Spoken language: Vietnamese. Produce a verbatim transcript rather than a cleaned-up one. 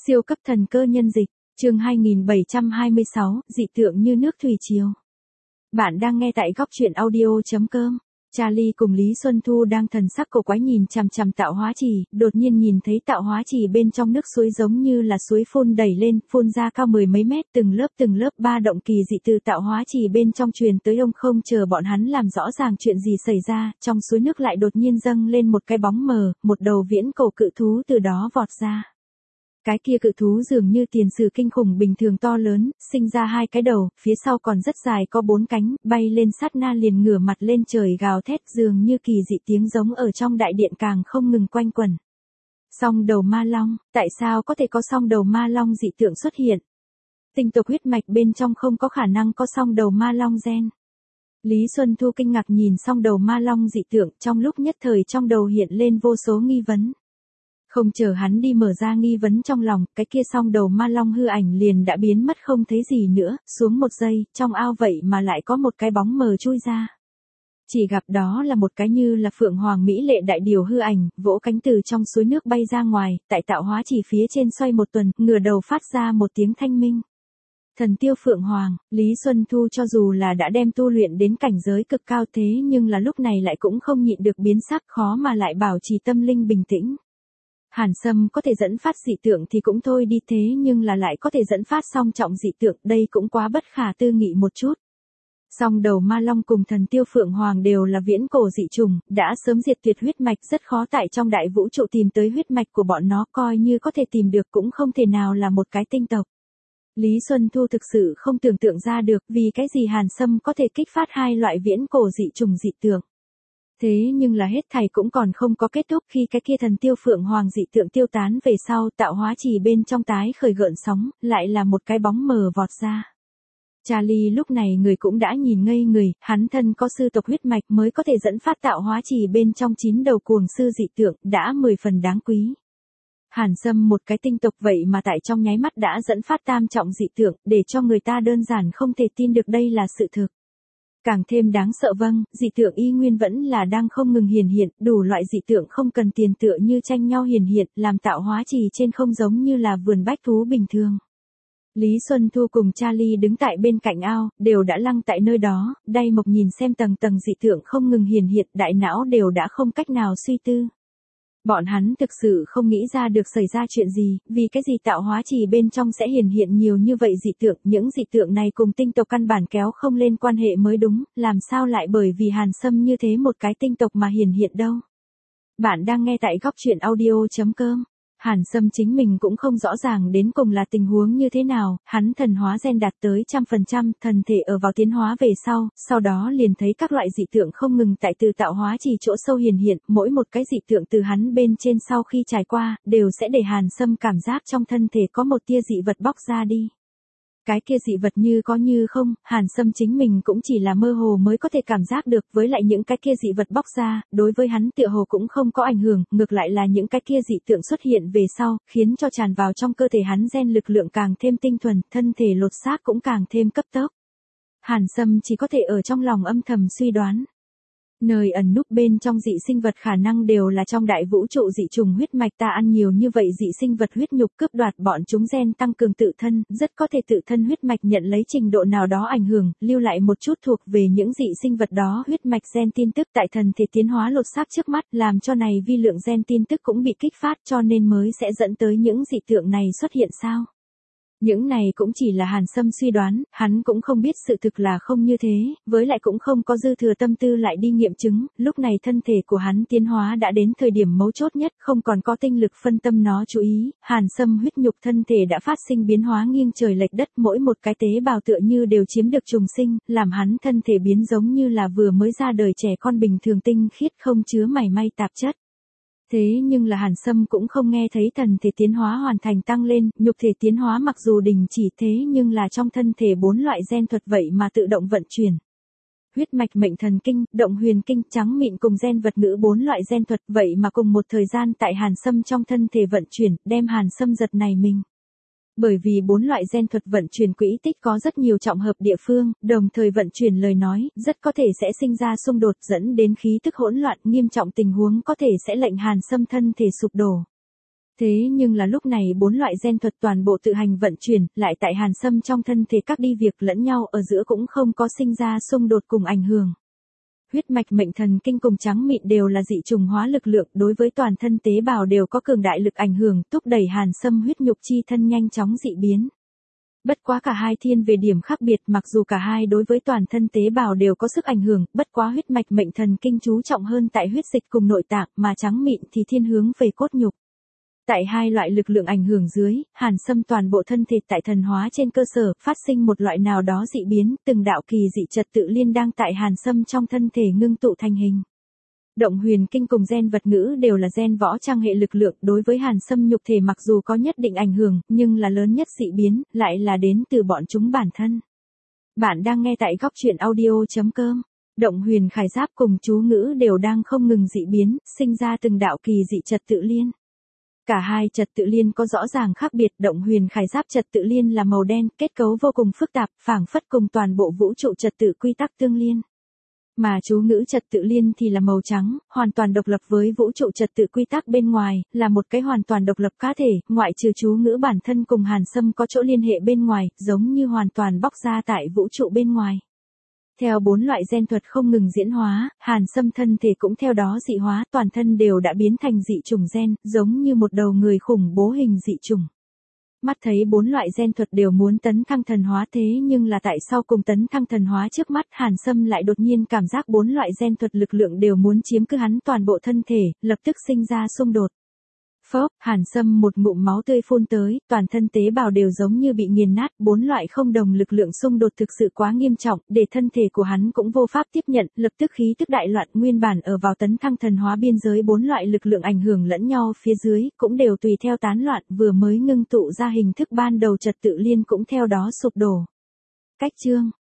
Siêu cấp thần cơ nhân dịch, chương hai nghìn bảy trăm hai mươi sáu, dị tượng như nước thủy triều. Bạn đang nghe tại góc truyện audio chấm com. Charlie cùng Lý Xuân Thu đang thần sắc cổ quái nhìn chằm chằm tạo hóa trì, đột nhiên nhìn thấy tạo hóa trì bên trong nước suối giống như là suối phun đẩy lên, phun ra cao mười mấy mét, từng lớp từng lớp ba động kỳ dị từ tạo hóa trì bên trong truyền tới. Ông không chờ bọn hắn làm rõ ràng chuyện gì xảy ra, trong suối nước lại đột nhiên dâng lên một cái bóng mờ, một đầu viễn cổ cự thú từ đó vọt ra. Cái kia cự thú dường như tiền sử kinh khủng bình thường to lớn, sinh ra hai cái đầu, phía sau còn rất dài có bốn cánh, bay lên sát na liền ngửa mặt lên trời gào thét, dường như kỳ dị tiếng giống ở trong đại điện càng không ngừng quanh quẩn. Song đầu ma long, tại sao có thể có song đầu ma long dị tượng xuất hiện? Tinh tộc huyết mạch bên trong không có khả năng có song đầu ma long gen. Lý Xuân Thu kinh ngạc nhìn song đầu ma long dị tượng, trong lúc nhất thời trong đầu hiện lên vô số nghi vấn. Không chờ hắn đi mở ra nghi vấn trong lòng, cái kia song đầu ma long hư ảnh liền đã biến mất không thấy gì nữa, xuống một giây, trong ao vậy mà lại có một cái bóng mờ chui ra. Chỉ gặp đó là một cái như là phượng hoàng mỹ lệ đại điều hư ảnh, vỗ cánh từ trong suối nước bay ra ngoài, tại tạo hóa chỉ phía trên xoay một tuần, ngửa đầu phát ra một tiếng thanh minh. Thần tiêu phượng hoàng, Lý Xuân Thu cho dù là đã đem tu luyện đến cảnh giới cực cao thế nhưng là lúc này lại cũng không nhịn được biến sắc, khó mà lại bảo trì tâm linh bình tĩnh. Hàn Sâm có thể dẫn phát dị tượng thì cũng thôi đi, thế nhưng là lại có thể dẫn phát song trọng dị tượng, đây cũng quá bất khả tư nghị một chút. Song đầu ma long cùng thần tiêu phượng hoàng đều là viễn cổ dị trùng, đã sớm diệt tuyệt huyết mạch, rất khó tại trong đại vũ trụ tìm tới huyết mạch của bọn nó, coi như có thể tìm được cũng không thể nào là một cái tinh tộc. Lý Xuân Thu thực sự không tưởng tượng ra được vì cái gì Hàn Sâm có thể kích phát hai loại viễn cổ dị trùng dị tượng. Thế nhưng là hết thảy cũng còn không có kết thúc, khi cái kia thần tiêu phượng hoàng dị tượng tiêu tán về sau, tạo hóa trì bên trong tái khởi gợn sóng, lại là một cái bóng mờ vọt ra. Charlie lúc này người cũng đã nhìn ngây người, hắn thân có sư tộc huyết mạch mới có thể dẫn phát tạo hóa trì bên trong chín đầu cuồng sư dị tượng, đã mười phần đáng quý. Hàn Sâm một cái tinh tộc vậy mà tại trong nháy mắt đã dẫn phát tam trọng dị tượng, để cho người ta đơn giản không thể tin được đây là sự thực. Càng thêm đáng sợ vâng, dị tượng y nguyên vẫn là đang không ngừng hiển hiện, đủ loại dị tượng không cần tiền tựa như tranh nhau hiển hiện, làm tạo hóa trì trên không giống như là vườn bách thú bình thường. Lý Xuân Thu cùng Charlie đứng tại bên cạnh ao, đều đã lăng tại nơi đó, đay mộc nhìn xem tầng tầng dị tượng không ngừng hiển hiện, đại não đều đã không cách nào suy tư. Bọn hắn thực sự không nghĩ ra được xảy ra chuyện gì, vì cái gì tạo hóa trì bên trong sẽ hiển hiện nhiều như vậy dị tượng, những dị tượng này cùng tinh tộc căn bản kéo không lên quan hệ mới đúng, làm sao lại bởi vì Hàn Sâm như thế một cái tinh tộc mà hiển hiện đâu. Bạn đang nghe tại góc truyện audio chấm com. Hàn Sâm chính mình cũng không rõ ràng đến cùng là tình huống như thế nào, hắn thần hóa gen đạt tới trăm phần trăm, thần thể ở vào tiến hóa về sau, sau đó liền thấy các loại dị tượng không ngừng tại từ tạo hóa trì chỗ sâu hiển hiện, mỗi một cái dị tượng từ hắn bên trên sau khi trải qua, đều sẽ để Hàn Sâm cảm giác trong thân thể có một tia dị vật bóc ra đi. Cái kia dị vật như có như không, Hàn Sâm chính mình cũng chỉ là mơ hồ mới có thể cảm giác được, với lại những cái kia dị vật bóc ra, đối với hắn tựa hồ cũng không có ảnh hưởng, ngược lại là những cái kia dị tượng xuất hiện về sau, khiến cho tràn vào trong cơ thể hắn gen lực lượng càng thêm tinh thuần, thân thể lột xác cũng càng thêm cấp tốc. Hàn Sâm chỉ có thể ở trong lòng âm thầm suy đoán. Nơi ẩn núp bên trong dị sinh vật khả năng đều là trong đại vũ trụ dị trùng huyết mạch, ta ăn nhiều như vậy dị sinh vật huyết nhục cướp đoạt bọn chúng gen tăng cường tự thân, rất có thể tự thân huyết mạch nhận lấy trình độ nào đó ảnh hưởng, lưu lại một chút thuộc về những dị sinh vật đó huyết mạch gen tin tức tại thần thể tiến hóa lột xác trước mắt, làm cho này vi lượng gen tin tức cũng bị kích phát, cho nên mới sẽ dẫn tới những dị tượng này xuất hiện sao. Những này cũng chỉ là Hàn Sâm suy đoán, hắn cũng không biết sự thực là không như thế, với lại cũng không có dư thừa tâm tư lại đi nghiệm chứng, lúc này thân thể của hắn tiến hóa đã đến thời điểm mấu chốt nhất, không còn có tinh lực phân tâm nó chú ý, Hàn Sâm huyết nhục thân thể đã phát sinh biến hóa nghiêng trời lệch đất, mỗi một cái tế bào tựa như đều chiếm được trùng sinh, làm hắn thân thể biến giống như là vừa mới ra đời trẻ con bình thường tinh khiết không chứa mảy may tạp chất. Thế nhưng là Hàn Sâm cũng không nghe thấy thần thể tiến hóa hoàn thành tăng lên, nhục thể tiến hóa mặc dù đình chỉ thế nhưng là trong thân thể bốn loại gen thuật vậy mà tự động vận chuyển. Huyết mạch mệnh thần kinh, động huyền kinh, trắng mịn cùng gen vật ngữ bốn loại gen thuật vậy mà cùng một thời gian tại Hàn Sâm trong thân thể vận chuyển, đem Hàn Sâm giật này mình. Bởi vì bốn loại gen thuật vận chuyển quỹ tích có rất nhiều trọng hợp địa phương, đồng thời vận chuyển lời nói, rất có thể sẽ sinh ra xung đột dẫn đến khí tức hỗn loạn, nghiêm trọng tình huống có thể sẽ lệnh Hàn Sâm thân thể sụp đổ. Thế nhưng là lúc này bốn loại gen thuật toàn bộ tự hành vận chuyển, lại tại Hàn Sâm trong thân thể các đi việc lẫn nhau ở giữa cũng không có sinh ra xung đột cùng ảnh hưởng. Huyết mạch mệnh thần kinh cùng trắng mịn đều là dị trùng hóa lực lượng, đối với toàn thân tế bào đều có cường đại lực ảnh hưởng, thúc đẩy Hàn Sâm huyết nhục chi thân nhanh chóng dị biến. Bất quá cả hai thiên về điểm khác biệt, mặc dù cả hai đối với toàn thân tế bào đều có sức ảnh hưởng, bất quá huyết mạch mệnh thần kinh chú trọng hơn tại huyết dịch cùng nội tạng, mà trắng mịn thì thiên hướng về cốt nhục. Tại hai loại lực lượng ảnh hưởng dưới, Hàn Sâm toàn bộ thân thể tại thần hóa trên cơ sở phát sinh một loại nào đó dị biến, từng đạo kỳ dị trật tự liên đang tại Hàn Sâm trong thân thể ngưng tụ thành hình. Động huyền kinh cùng gen vật ngữ đều là gen võ trang hệ lực lượng, đối với Hàn Sâm nhục thể mặc dù có nhất định ảnh hưởng, nhưng là lớn nhất dị biến, lại là đến từ bọn chúng bản thân. Bạn đang nghe tại góc truyện audio chấm com. Động huyền khải giáp cùng chú ngữ đều đang không ngừng dị biến, sinh ra từng đạo kỳ dị trật tự liên. Cả hai trật tự liên có rõ ràng khác biệt, động huyền khải giáp trật tự liên là màu đen, kết cấu vô cùng phức tạp, phảng phất cùng toàn bộ vũ trụ trật tự quy tắc tương liên. Mà chú ngữ trật tự liên thì là màu trắng, hoàn toàn độc lập với vũ trụ trật tự quy tắc bên ngoài, là một cái hoàn toàn độc lập cá thể, ngoại trừ chú ngữ bản thân cùng Hàn Sâm có chỗ liên hệ bên ngoài, giống như hoàn toàn bóc ra tại vũ trụ bên ngoài. Theo bốn loại gen thuật không ngừng diễn hóa, Hàn Sâm thân thể cũng theo đó dị hóa, toàn thân đều đã biến thành dị trùng gen, giống như một đầu người khủng bố hình dị trùng. Mắt thấy bốn loại gen thuật đều muốn tấn thăng thần hóa, thế nhưng là tại sao cùng tấn thăng thần hóa trước mắt Hàn Sâm lại đột nhiên cảm giác bốn loại gen thuật lực lượng đều muốn chiếm cứ hắn toàn bộ thân thể, lập tức sinh ra xung đột. Phốc, Hàn Sâm một ngụm máu tươi phun tới, toàn thân tế bào đều giống như bị nghiền nát, bốn loại không đồng lực lượng xung đột thực sự quá nghiêm trọng, để thân thể của hắn cũng vô pháp tiếp nhận, lập tức khí tức đại loạn, nguyên bản ở vào tấn thăng thần hóa biên giới bốn loại lực lượng ảnh hưởng lẫn nhau phía dưới, cũng đều tùy theo tán loạn, vừa mới ngưng tụ ra hình thức ban đầu trật tự liên cũng theo đó sụp đổ. Cách chương